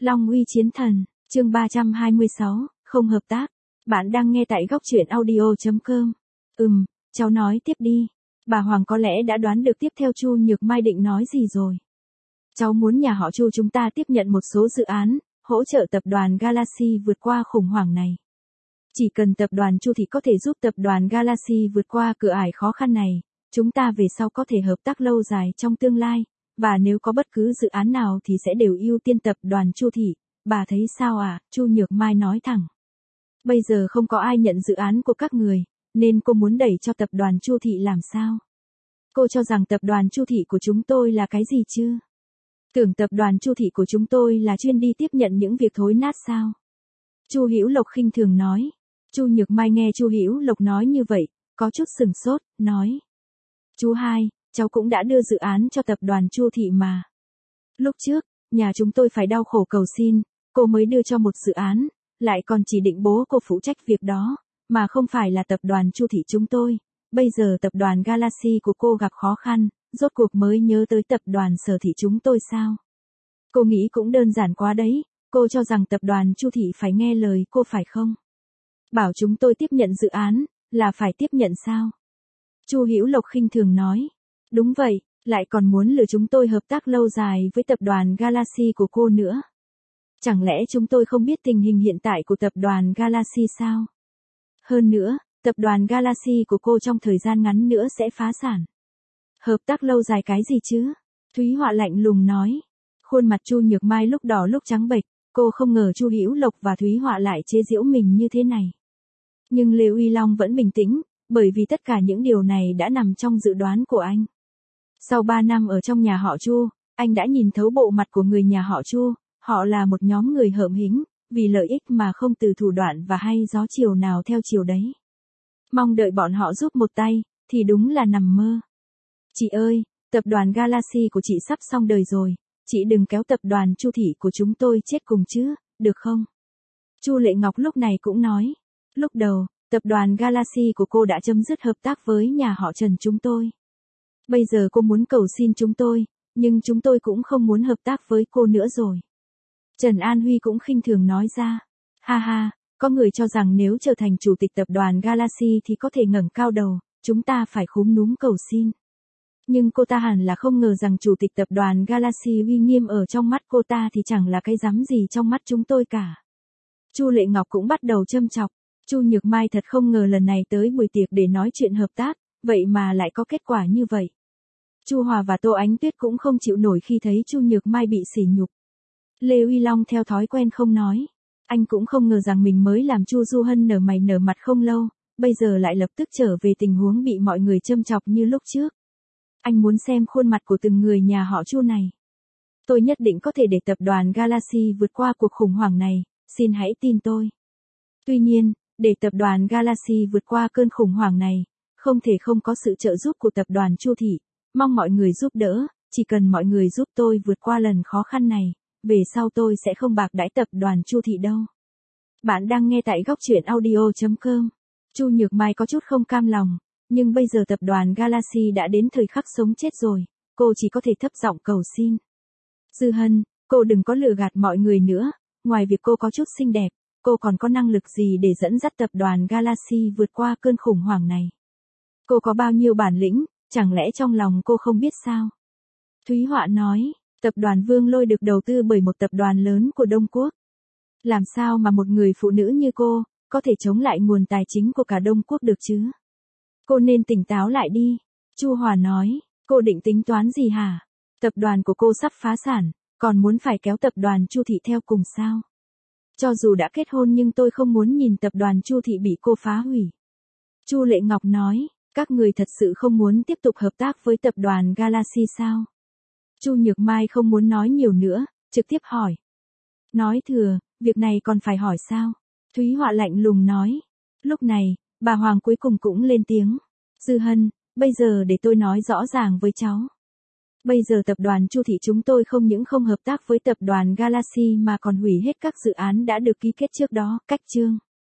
Long uy chiến thần, chương 326, không hợp tác. Bạn đang nghe tại góc truyện audio.com. Cháu nói tiếp đi. Bà Hoàng có lẽ đã đoán được tiếp theo Chu Nhược Mai định nói gì rồi. Cháu muốn nhà họ Chu chúng ta tiếp nhận một số dự án, hỗ trợ tập đoàn Galaxy vượt qua khủng hoảng này. Chỉ cần tập đoàn Chu thì có thể giúp tập đoàn Galaxy vượt qua cửa ải khó khăn này, chúng ta về sau có thể hợp tác lâu dài trong tương lai, và nếu có bất cứ dự án nào thì sẽ đều ưu tiên tập đoàn Chu thị. Bà thấy sao ạ? Chu Nhược Mai nói thẳng. Bây giờ không có ai nhận dự án của các người, nên cô muốn đẩy cho tập đoàn Chu thị làm sao? Cô cho rằng tập đoàn Chu thị của chúng tôi là cái gì chứ? Tưởng tập đoàn Chu thị của chúng tôi là chuyên đi tiếp nhận những việc thối nát sao? Chu Hữu Lộc khinh thường nói. Chu Nhược Mai nghe Chu Hữu Lộc nói như vậy, có chút sừng sốt, nói. Chú hai, cháu cũng đã đưa dự án cho tập đoàn Chu thị mà. Lúc trước, nhà chúng tôi phải đau khổ cầu xin, cô mới đưa cho một dự án, lại còn chỉ định bố cô phụ trách việc đó, mà không phải là tập đoàn Chu thị chúng tôi. Bây giờ tập đoàn Galaxy của cô gặp khó khăn, rốt cuộc mới nhớ tới tập đoàn Sở thị chúng tôi sao? Cô nghĩ cũng đơn giản quá đấy, cô cho rằng tập đoàn Chu thị phải nghe lời cô phải không? Bảo chúng tôi tiếp nhận dự án, là phải tiếp nhận sao? Chu Hữu Lộc khinh thường nói. Đúng vậy, lại còn muốn lừa chúng tôi hợp tác lâu dài với tập đoàn Galaxy của cô nữa. Chẳng lẽ chúng tôi không biết tình hình hiện tại của tập đoàn Galaxy sao? Hơn nữa, tập đoàn Galaxy của cô trong thời gian ngắn nữa sẽ phá sản. Hợp tác lâu dài cái gì chứ? Thúy Họa lạnh lùng nói. Khuôn mặt Chu Nhược Mai lúc đỏ lúc trắng bệch, cô không ngờ Chu Hữu Lộc và Thúy Họa lại chế giễu mình như thế này. Nhưng Lê Uy Long vẫn bình tĩnh, bởi vì tất cả những điều này đã nằm trong dự đoán của anh. Sau 3 năm ở trong nhà họ Chu, anh đã nhìn thấu bộ mặt của người nhà họ Chu, họ là một nhóm người hợm hĩnh, vì lợi ích mà không từ thủ đoạn và hay gió chiều nào theo chiều đấy. Mong đợi bọn họ giúp một tay, thì đúng là nằm mơ. Chị ơi, tập đoàn Galaxy của chị sắp xong đời rồi, chị đừng kéo tập đoàn Chu thị của chúng tôi chết cùng chứ, được không? Chu Lệ Ngọc lúc này cũng nói, lúc đầu, tập đoàn Galaxy của cô đã chấm dứt hợp tác với nhà họ Trần chúng tôi. Bây giờ cô muốn cầu xin chúng tôi, nhưng chúng tôi cũng không muốn hợp tác với cô nữa rồi. Trần An Huy cũng khinh thường nói ra, ha ha, có người cho rằng nếu trở thành chủ tịch tập đoàn Galaxy thì có thể ngẩng cao đầu, chúng ta phải khúm núm cầu xin. Nhưng cô ta hẳn là không ngờ rằng chủ tịch tập đoàn Galaxy uy nghiêm ở trong mắt cô ta thì chẳng là cái rắm gì trong mắt chúng tôi cả. Chu Lệ Ngọc cũng bắt đầu châm chọc. Chu Nhược Mai thật không ngờ lần này tới buổi tiệc để nói chuyện hợp tác, vậy mà lại có kết quả như vậy. Chu Hòa và Tô Ánh Tuyết cũng không chịu nổi khi thấy Chu Nhược Mai bị sỉ nhục. Lê Uy Long theo thói quen không nói. Anh cũng không ngờ rằng mình mới làm Chu Du Hân nở mày nở mặt không lâu, bây giờ lại lập tức trở về tình huống bị mọi người châm chọc như lúc trước. Anh muốn xem khuôn mặt của từng người nhà họ Chu này. Tôi nhất định có thể để tập đoàn Galaxy vượt qua cuộc khủng hoảng này, xin hãy tin tôi. Tuy nhiên, để tập đoàn Galaxy vượt qua cơn khủng hoảng này, không thể không có sự trợ giúp của tập đoàn Chu thị. Mong mọi người giúp đỡ, chỉ cần mọi người giúp tôi vượt qua lần khó khăn này, về sau tôi sẽ không bạc đãi tập đoàn Chu thị đâu. Bạn đang nghe tại góc truyện audio.com. Chu Nhược Mai có chút không cam lòng, nhưng bây giờ tập đoàn Galaxy đã đến thời khắc sống chết rồi, cô chỉ có thể thấp giọng cầu xin. Dư Hân, cô đừng có lừa gạt mọi người nữa, ngoài việc cô có chút xinh đẹp, cô còn có năng lực gì để dẫn dắt tập đoàn Galaxy vượt qua cơn khủng hoảng này? Cô có bao nhiêu bản lĩnh, chẳng lẽ trong lòng cô không biết sao? Thúy Họa nói, tập đoàn Vương Lôi được đầu tư bởi một tập đoàn lớn của Đông Quốc. Làm sao mà một người phụ nữ như cô, có thể chống lại nguồn tài chính của cả Đông Quốc được chứ? Cô nên tỉnh táo lại đi. Chu Hòa nói, cô định tính toán gì hả? Tập đoàn của cô sắp phá sản, còn muốn phải kéo tập đoàn Chu thị theo cùng sao? Cho dù đã kết hôn nhưng tôi không muốn nhìn tập đoàn Chu thị bị cô phá hủy. Chu Lệ Ngọc nói, các người thật sự không muốn tiếp tục hợp tác với tập đoàn Galaxy sao? Chu Nhược Mai không muốn nói nhiều nữa, trực tiếp hỏi. Nói thừa, việc này còn phải hỏi sao? Thúy Họa lạnh lùng nói. Lúc này, bà Hoàng cuối cùng cũng lên tiếng. Dư Hân, bây giờ để tôi nói rõ ràng với cháu. Bây giờ tập đoàn Chu thị chúng tôi không những không hợp tác với tập đoàn Galaxy mà còn hủy hết các dự án đã được ký kết trước đó, cách chương.